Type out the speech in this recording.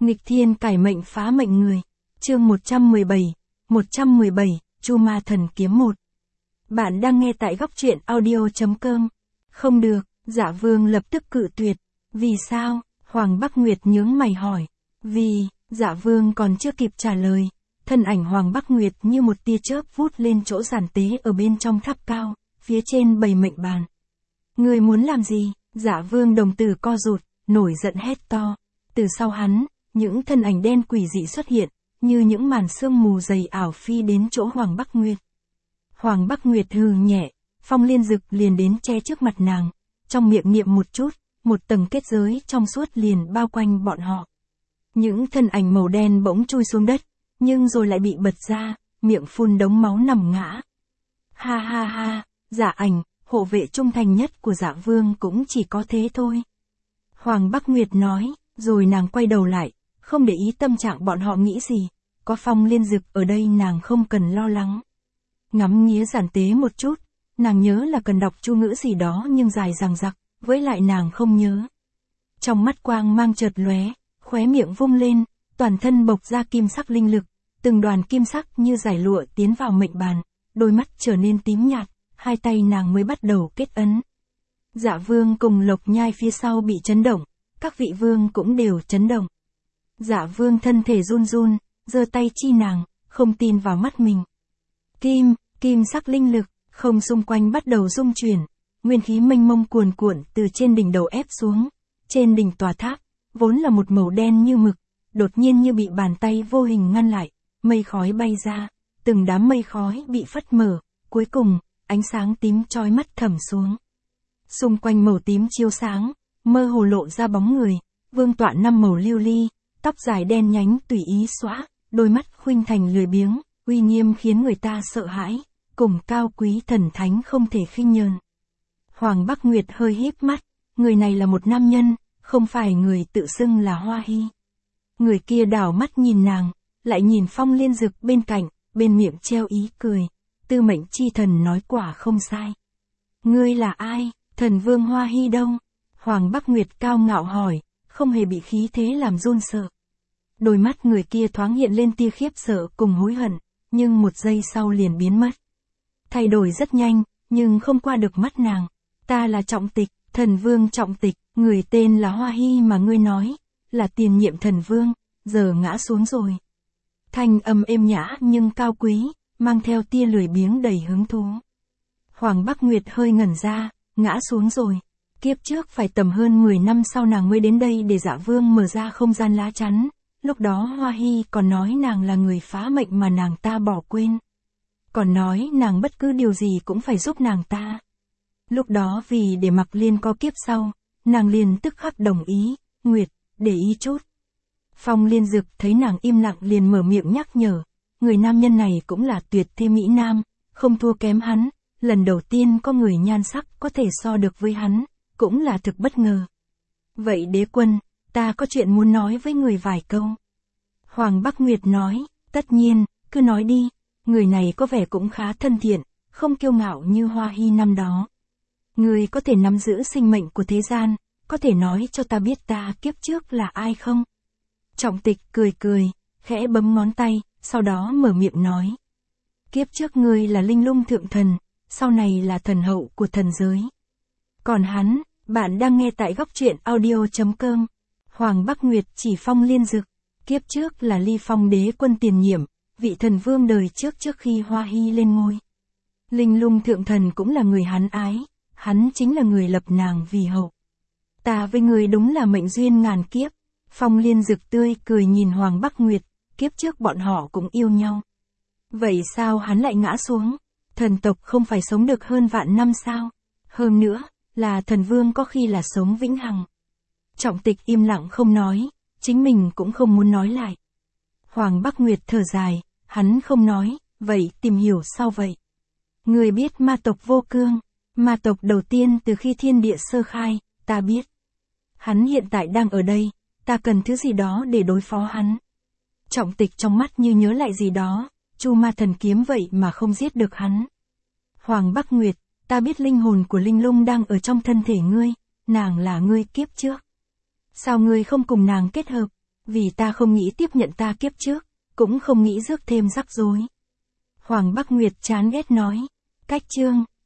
Nghịch thiên cải mệnh phá mệnh người. Chương 117, Chu Ma Thần Kiếm 1. Bạn đang nghe tại góc truyện audio.com. Không được, Dạ Vương lập tức cự tuyệt. Vì sao? Hoàng Bắc Nguyệt nhướng mày hỏi. Vì, Dạ Vương còn chưa kịp trả lời. Thân ảnh Hoàng Bắc Nguyệt như một tia chớp vút lên chỗ giản tế ở bên trong tháp cao, phía trên bầy mệnh bàn. Người muốn làm gì? Dạ Vương đồng tử co rụt, nổi giận hét to. Từ sau hắn, những thân ảnh đen quỷ dị xuất hiện, như những màn sương mù dày ảo phi đến chỗ Hoàng Bắc Nguyệt. Hoàng Bắc Nguyệt hừ nhẹ, Phong Liên Dực liền đến che trước mặt nàng, trong miệng niệm một chút, một tầng kết giới trong suốt liền bao quanh bọn họ. Những thân ảnh màu đen bỗng chui xuống đất, nhưng rồi lại bị bật ra, miệng phun đống máu nằm ngã. Ha ha ha, Dạ Ảnh, hộ vệ trung thành nhất của Dạ Vương cũng chỉ có thế thôi. Hoàng Bắc Nguyệt nói, rồi nàng quay đầu lại, không để ý tâm trạng bọn họ nghĩ gì, có Phong Liên Dực ở đây nàng không cần lo lắng. Ngắm nghía giản tế một chút, nàng nhớ là cần đọc chú ngữ gì đó nhưng dài dằng dặc, với lại nàng không nhớ. Trong mắt quang mang chợt lóe, khóe miệng vung lên, toàn thân bộc ra kim sắc linh lực, từng đoàn kim sắc như giải lụa tiến vào mệnh bàn, đôi mắt trở nên tím nhạt, hai tay nàng mới bắt đầu kết ấn. Dạ Vương cùng Lộc Nhai phía sau bị chấn động, các vị vương cũng đều chấn động. Dạ Vương thân thể run run, giơ tay chi nàng, không tin vào mắt mình. Kim sắc linh lực, không xung quanh bắt đầu rung chuyển, nguyên khí mênh mông cuồn cuộn từ trên đỉnh đầu ép xuống. Trên đỉnh tòa tháp, vốn là một màu đen như mực, đột nhiên như bị bàn tay vô hình ngăn lại, mây khói bay ra, từng đám mây khói bị phất mở, cuối cùng, ánh sáng tím chói mắt thẩm xuống. Xung quanh màu tím chiếu sáng, mơ hồ lộ ra bóng người, vương tọa 5 màu lưu ly, tóc dài đen nhánh tùy ý xõa, đôi mắt khuynh thành lười biếng, uy nghiêm khiến người ta sợ hãi, cùng cao quý thần thánh không thể khinh nhờn. Hoàng Bắc Nguyệt hơi híp mắt, người này là một nam nhân, không phải người tự xưng là Hoa Hy. Người kia đảo mắt nhìn nàng, lại nhìn Phong Liên Dực bên cạnh, bên miệng treo ý cười. Tư mệnh chi thần nói quả không sai. Ngươi là ai? Thần vương Hoa Hy đâu? Hoàng Bắc Nguyệt cao ngạo hỏi, không hề bị khí thế làm run sợ. Đôi mắt người kia thoáng hiện lên tia khiếp sợ cùng hối hận, nhưng một giây sau liền biến mất. Thay đổi rất nhanh, nhưng không qua được mắt nàng. Ta là Trọng Tịch, thần vương Trọng Tịch, người tên là Hoa Hy mà ngươi nói, là tiền nhiệm thần vương, giờ ngã xuống rồi. Thanh âm êm nhã nhưng cao quý, mang theo tia lười biếng đầy hứng thú. Hoàng Bắc Nguyệt hơi ngẩn ra, ngã xuống rồi. Kiếp trước phải tầm hơn 10 năm sau nàng mới đến đây để Dạ Vương mở ra không gian lá chắn. Lúc đó Hoa Hy còn nói nàng là người phá mệnh mà nàng ta bỏ quên. Còn nói nàng bất cứ điều gì cũng phải giúp nàng ta. Lúc đó vì để mặc Liên có kiếp sau, nàng liền tức khắc đồng ý, Nguyệt, để ý chút. Phong Liên Dực thấy nàng im lặng liền mở miệng nhắc nhở, người nam nhân này cũng là tuyệt thế mỹ nam, không thua kém hắn, lần đầu tiên có người nhan sắc có thể so được với hắn, cũng là thực bất ngờ. Vậy đế quân, ta có chuyện muốn nói với người vài câu. Hoàng Bắc Nguyệt nói, tất nhiên, cứ nói đi, người này có vẻ cũng khá thân thiện, không kiêu ngạo như Hoa Hy năm đó. Người có thể nắm giữ sinh mệnh của thế gian, có thể nói cho ta biết ta kiếp trước là ai không? Trọng Tịch cười cười, khẽ bấm ngón tay, sau đó mở miệng nói. Kiếp trước ngươi là Linh Lung Thượng Thần, sau này là thần hậu của thần giới. Còn hắn, bạn đang nghe tại góc truyện audio.com. Hoàng Bắc Nguyệt chỉ Phong Liên Dực, kiếp trước là Ly Phong đế quân tiền nhiệm, vị thần vương đời trước khi Hoa Hy lên ngôi. Linh Lung Thượng Thần cũng là người hắn ái, hắn chính là người lập nàng vì hậu. Ta với người đúng là mệnh duyên ngàn kiếp. Phong Liên Dực tươi cười nhìn Hoàng Bắc Nguyệt, kiếp trước bọn họ cũng yêu nhau. Vậy sao hắn lại ngã xuống? Thần tộc không phải sống được hơn vạn năm sao? Hơn nữa, là thần vương có khi là sống vĩnh hằng. Trọng Tịch im lặng không nói, chính mình cũng không muốn nói lại. Hoàng Bắc Nguyệt thở dài, hắn không nói, vậy tìm hiểu sao vậy? Người biết ma tộc Vô Cương, ma tộc đầu tiên từ khi thiên địa sơ khai, ta biết. Hắn hiện tại đang ở đây, ta cần thứ gì đó để đối phó hắn. Trọng Tịch trong mắt như nhớ lại gì đó, Chu Ma Thần Kiếm vậy mà không giết được hắn. Hoàng Bắc Nguyệt, ta biết linh hồn của Linh Lung đang ở trong thân thể ngươi, nàng là ngươi kiếp trước. Sao ngươi không cùng nàng kết hợp? Vì ta không nghĩ tiếp nhận ta kiếp trước, cũng không nghĩ rước thêm rắc rối. Hoàng Bắc Nguyệt chán ghét nói. Cách chương.